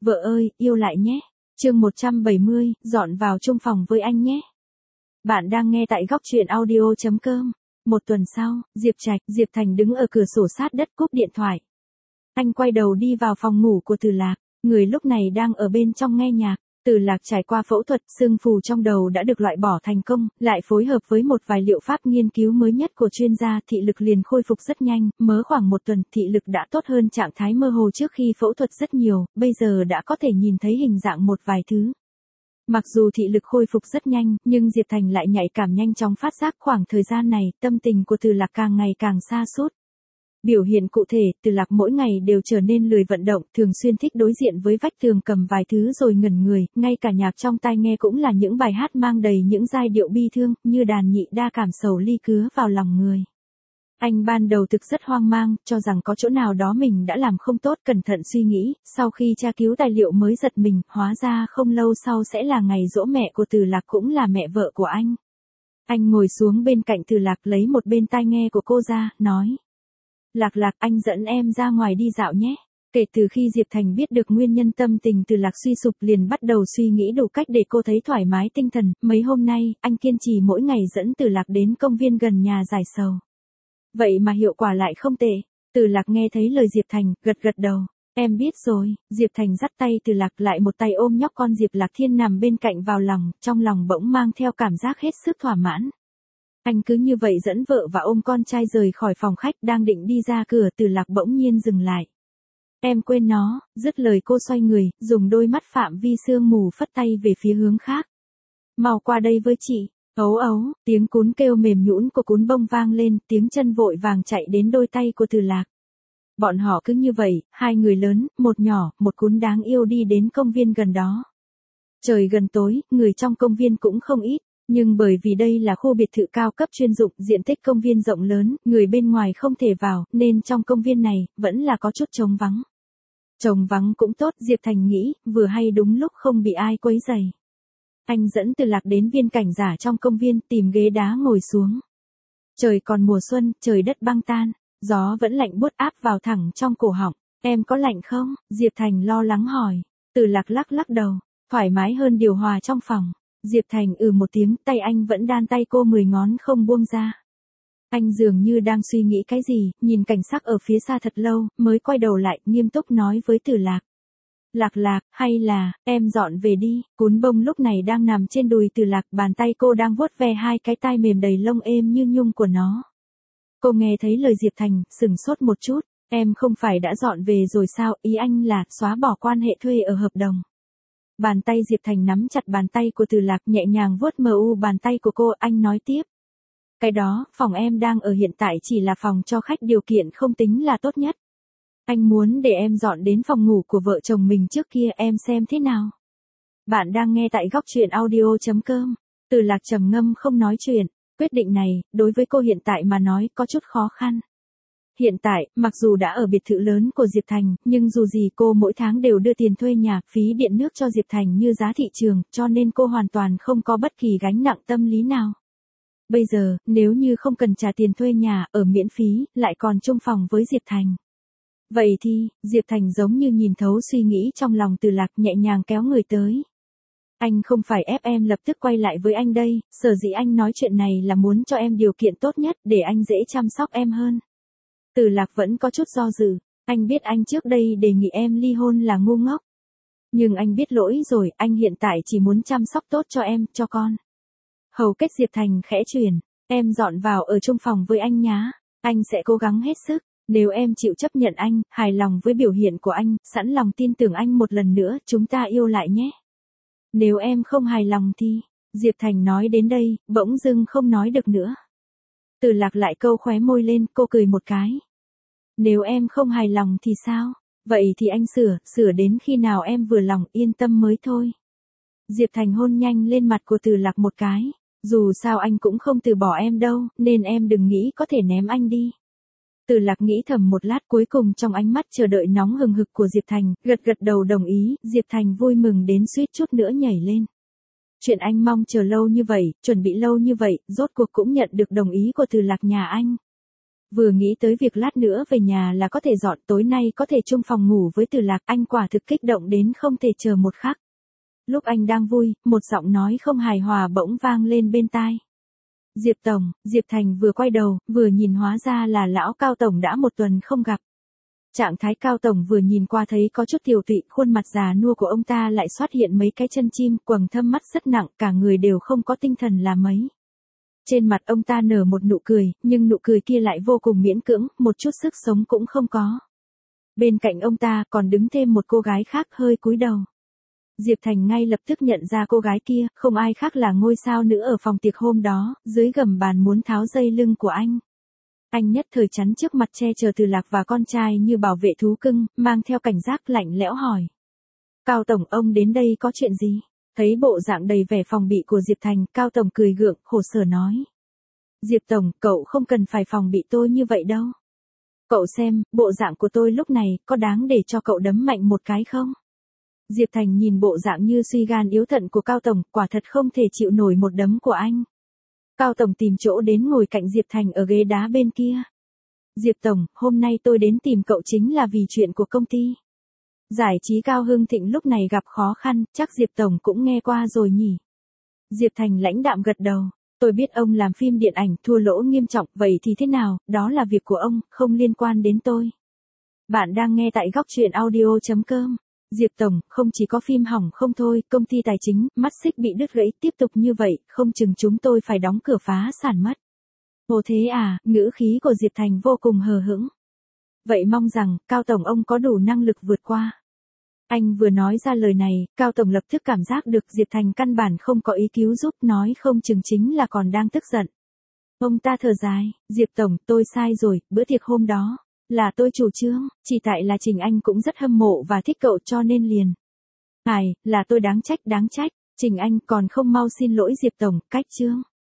Vợ ơi, yêu lại nhé. Chương 170, dọn vào chung phòng với anh nhé. Bạn đang nghe tại góc truyện audio.com. Một tuần sau, Diệp Thành đứng ở cửa sổ sát đất cúp điện thoại. Anh quay đầu đi vào phòng ngủ của Từ Lạc, người lúc này đang ở bên trong nghe nhạc. Từ Lạc trải qua phẫu thuật, xương phù trong đầu đã được loại bỏ thành công, lại phối hợp với một vài liệu pháp nghiên cứu mới nhất của chuyên gia, thị lực liền khôi phục rất nhanh, mới khoảng một tuần, thị lực đã tốt hơn trạng thái mơ hồ trước khi phẫu thuật rất nhiều, bây giờ đã có thể nhìn thấy hình dạng một vài thứ. Mặc dù thị lực khôi phục rất nhanh, nhưng Diệp Thành lại nhạy cảm nhanh chóng phát giác khoảng thời gian này, tâm tình của Từ Lạc càng ngày càng sa sút. Biểu hiện cụ thể, Từ Lạc mỗi ngày đều trở nên lười vận động, thường xuyên thích đối diện với vách tường cầm vài thứ rồi ngẩn người, ngay cả nhạc trong tai nghe cũng là những bài hát mang đầy những giai điệu bi thương, như đàn nhị đa cảm sầu ly cứa vào lòng người. Anh ban đầu thực rất hoang mang, cho rằng có chỗ nào đó mình đã làm không tốt, cẩn thận suy nghĩ, sau khi tra cứu tài liệu mới giật mình, hóa ra không lâu sau sẽ là ngày giỗ mẹ của Từ Lạc, cũng là mẹ vợ của anh. Anh ngồi xuống bên cạnh Từ Lạc, lấy một bên tai nghe của cô ra, nói. Lạc, anh dẫn em ra ngoài đi dạo nhé. Kể từ khi Diệp Thành biết được nguyên nhân tâm tình Từ Lạc suy sụp, liền bắt đầu suy nghĩ đủ cách để cô thấy thoải mái tinh thần. Mấy hôm nay, anh kiên trì mỗi ngày dẫn Từ Lạc đến công viên gần nhà giải sầu. Vậy mà hiệu quả lại không tệ. Từ Lạc nghe thấy lời Diệp Thành, gật đầu. Em biết rồi. Diệp Thành dắt tay Từ Lạc, lại một tay ôm nhóc con Diệp Lạc Thiên nằm bên cạnh vào lòng, trong lòng bỗng mang theo cảm giác hết sức thỏa mãn. Anh cứ như vậy dẫn vợ và ôm con trai rời khỏi phòng khách, đang định đi ra cửa, Từ Lạc bỗng nhiên dừng lại. Em quên nó, dứt lời cô xoay người, dùng đôi mắt phạm vi sương mù phất tay về phía hướng khác. Mau qua đây với chị. Ấu, tiếng cún kêu mềm nhũn của cún bông vang lên, tiếng chân vội vàng chạy đến đôi tay của Từ Lạc. Bọn họ cứ như vậy, hai người lớn, một nhỏ, một cún đáng yêu đi đến công viên gần đó. Trời gần tối, người trong công viên cũng không ít. Nhưng bởi vì đây là khu biệt thự cao cấp chuyên dụng, diện tích công viên rộng lớn, người bên ngoài không thể vào, nên trong công viên này, vẫn là có chút trống vắng. Trống vắng cũng tốt, Diệp Thành nghĩ, vừa hay đúng lúc không bị ai quấy rầy. Anh dẫn Từ Lạc đến viên cảnh giả trong công viên, tìm ghế đá ngồi xuống. Trời còn mùa xuân, trời đất băng tan, gió vẫn lạnh buốt áp vào thẳng trong cổ họng. Em có lạnh không? Diệp Thành lo lắng hỏi. Từ Lạc lắc đầu, thoải mái hơn điều hòa trong phòng. Diệp Thành một tiếng, tay anh vẫn đan tay cô 10 ngón không buông ra. Anh dường như đang suy nghĩ cái gì, nhìn cảnh sắc ở phía xa thật lâu, mới quay đầu lại, nghiêm túc nói với Từ Lạc. Lạc, hay là, em dọn về đi. Cún bông lúc này đang nằm trên đùi Từ Lạc, bàn tay cô đang vuốt ve hai cái tai mềm đầy lông êm như nhung của nó. Cô nghe thấy lời Diệp Thành, sửng sốt một chút, em không phải đã dọn về rồi sao, ý anh là xóa bỏ quan hệ thuê ở hợp đồng. Bàn tay Diệp Thành nắm chặt bàn tay của Từ Lạc, nhẹ nhàng vuốt bàn tay của cô, anh nói tiếp. Cái đó, phòng em đang ở hiện tại chỉ là phòng cho khách, điều kiện không tính là tốt nhất. Anh muốn để em dọn đến phòng ngủ của vợ chồng mình trước kia, em xem thế nào. Bạn đang nghe tại góc truyện audio.com. Từ Lạc trầm ngâm không nói chuyện, quyết định này, đối với cô hiện tại mà nói có chút khó khăn. Hiện tại, mặc dù đã ở biệt thự lớn của Diệp Thành, nhưng dù gì cô mỗi tháng đều đưa tiền thuê nhà, phí điện nước cho Diệp Thành như giá thị trường, cho nên cô hoàn toàn không có bất kỳ gánh nặng tâm lý nào. Bây giờ, nếu như không cần trả tiền thuê nhà, ở miễn phí, lại còn chung phòng với Diệp Thành. Vậy thì, Diệp Thành giống như nhìn thấu suy nghĩ trong lòng Từ Lạc, nhẹ nhàng kéo người tới. Anh không phải ép em lập tức quay lại với anh đây, sở dĩ anh nói chuyện này là muốn cho em điều kiện tốt nhất, để anh dễ chăm sóc em hơn. Từ Lạc vẫn có chút do dự, anh biết anh trước đây đề nghị em ly hôn là ngu ngốc. Nhưng anh biết lỗi rồi, anh hiện tại chỉ muốn chăm sóc tốt cho em, cho con. Hầu kết Diệp Thành khẽ chuyển, em dọn vào ở chung phòng với anh nhá, anh sẽ cố gắng hết sức, nếu em chịu chấp nhận anh, hài lòng với biểu hiện của anh, sẵn lòng tin tưởng anh một lần nữa, chúng ta yêu lại nhé. Nếu em không hài lòng thì, Diệp Thành nói đến đây, bỗng dưng không nói được nữa. Từ Lạc lại câu khóe môi lên, cô cười một cái. Nếu em không hài lòng thì sao? Vậy thì anh sửa đến khi nào em vừa lòng, yên tâm mới thôi. Diệp Thành hôn nhanh lên mặt của Từ Lạc một cái. Dù sao anh cũng không từ bỏ em đâu, nên em đừng nghĩ có thể ném anh đi. Từ Lạc nghĩ thầm một lát, cuối cùng trong ánh mắt chờ đợi nóng hừng hực của Diệp Thành, gật đầu đồng ý, Diệp Thành vui mừng đến suýt chút nữa nhảy lên. Chuyện anh mong chờ lâu như vậy, chuẩn bị lâu như vậy, rốt cuộc cũng nhận được đồng ý của Từ Lạc nhà anh. Vừa nghĩ tới việc lát nữa về nhà là có thể dọn, tối nay có thể chung phòng ngủ với Từ Lạc, anh quả thực kích động đến không thể chờ một khắc. Lúc anh đang vui, một giọng nói không hài hòa bỗng vang lên bên tai. Diệp Tổng, Diệp Thành vừa quay đầu, vừa nhìn hóa ra là lão Cao Tổng đã một tuần không gặp. Trạng thái Cao Tổng vừa nhìn qua thấy có chút tiều tụy, khuôn mặt già nua của ông ta lại xuất hiện mấy cái chân chim, quầng thâm mắt rất nặng, cả người đều không có tinh thần là mấy. Trên mặt ông ta nở một nụ cười, nhưng nụ cười kia lại vô cùng miễn cưỡng, một chút sức sống cũng không có. Bên cạnh ông ta còn đứng thêm một cô gái khác hơi cúi đầu. Diệp Thành ngay lập tức nhận ra cô gái kia, không ai khác là ngôi sao nữ ở phòng tiệc hôm đó, dưới gầm bàn muốn tháo dây lưng của anh. Anh nhất thời chắn trước mặt che chở Từ Lạc và con trai như bảo vệ thú cưng, mang theo cảnh giác lạnh lẽo hỏi. Cao Tổng, ông đến đây có chuyện gì? Thấy bộ dạng đầy vẻ phòng bị của Diệp Thành, Cao Tổng cười gượng, khổ sở nói. Diệp Tổng, cậu không cần phải phòng bị tôi như vậy đâu. Cậu xem, bộ dạng của tôi lúc này, có đáng để cho cậu đấm mạnh một cái không? Diệp Thành nhìn bộ dạng như suy gan yếu thận của Cao Tổng, quả thật không thể chịu nổi một đấm của anh. Cao Tổng tìm chỗ đến ngồi cạnh Diệp Thành ở ghế đá bên kia. Diệp Tổng, hôm nay tôi đến tìm cậu chính là vì chuyện của công ty. Giải trí Cao Hưng Thịnh lúc này gặp khó khăn, chắc Diệp Tổng cũng nghe qua rồi nhỉ. Diệp Thành lãnh đạm gật đầu. Tôi biết ông làm phim điện ảnh thua lỗ nghiêm trọng, vậy thì thế nào, đó là việc của ông, không liên quan đến tôi. Bạn đang nghe tại góc truyện audio.com. Diệp Tổng, không chỉ có phim hỏng không thôi, công ty tài chính, mắt xích bị đứt gãy, tiếp tục như vậy, không chừng chúng tôi phải đóng cửa phá sản mất. Ồ thế à, ngữ khí của Diệp Thành vô cùng hờ hững. Vậy mong rằng, Cao Tổng ông có đủ năng lực vượt qua. Anh vừa nói ra lời này, Cao Tổng lập tức cảm giác được Diệp Thành căn bản không có ý cứu giúp, nói không chừng chính là còn đang tức giận. Ông ta thở dài, Diệp Tổng, tôi sai rồi, bữa tiệc hôm đó là tôi chủ trương, chỉ tại là Trình Anh cũng rất hâm mộ và thích cậu cho nên liền. Là tôi đáng trách, Trình Anh còn không mau xin lỗi Diệp Tổng, cách chương.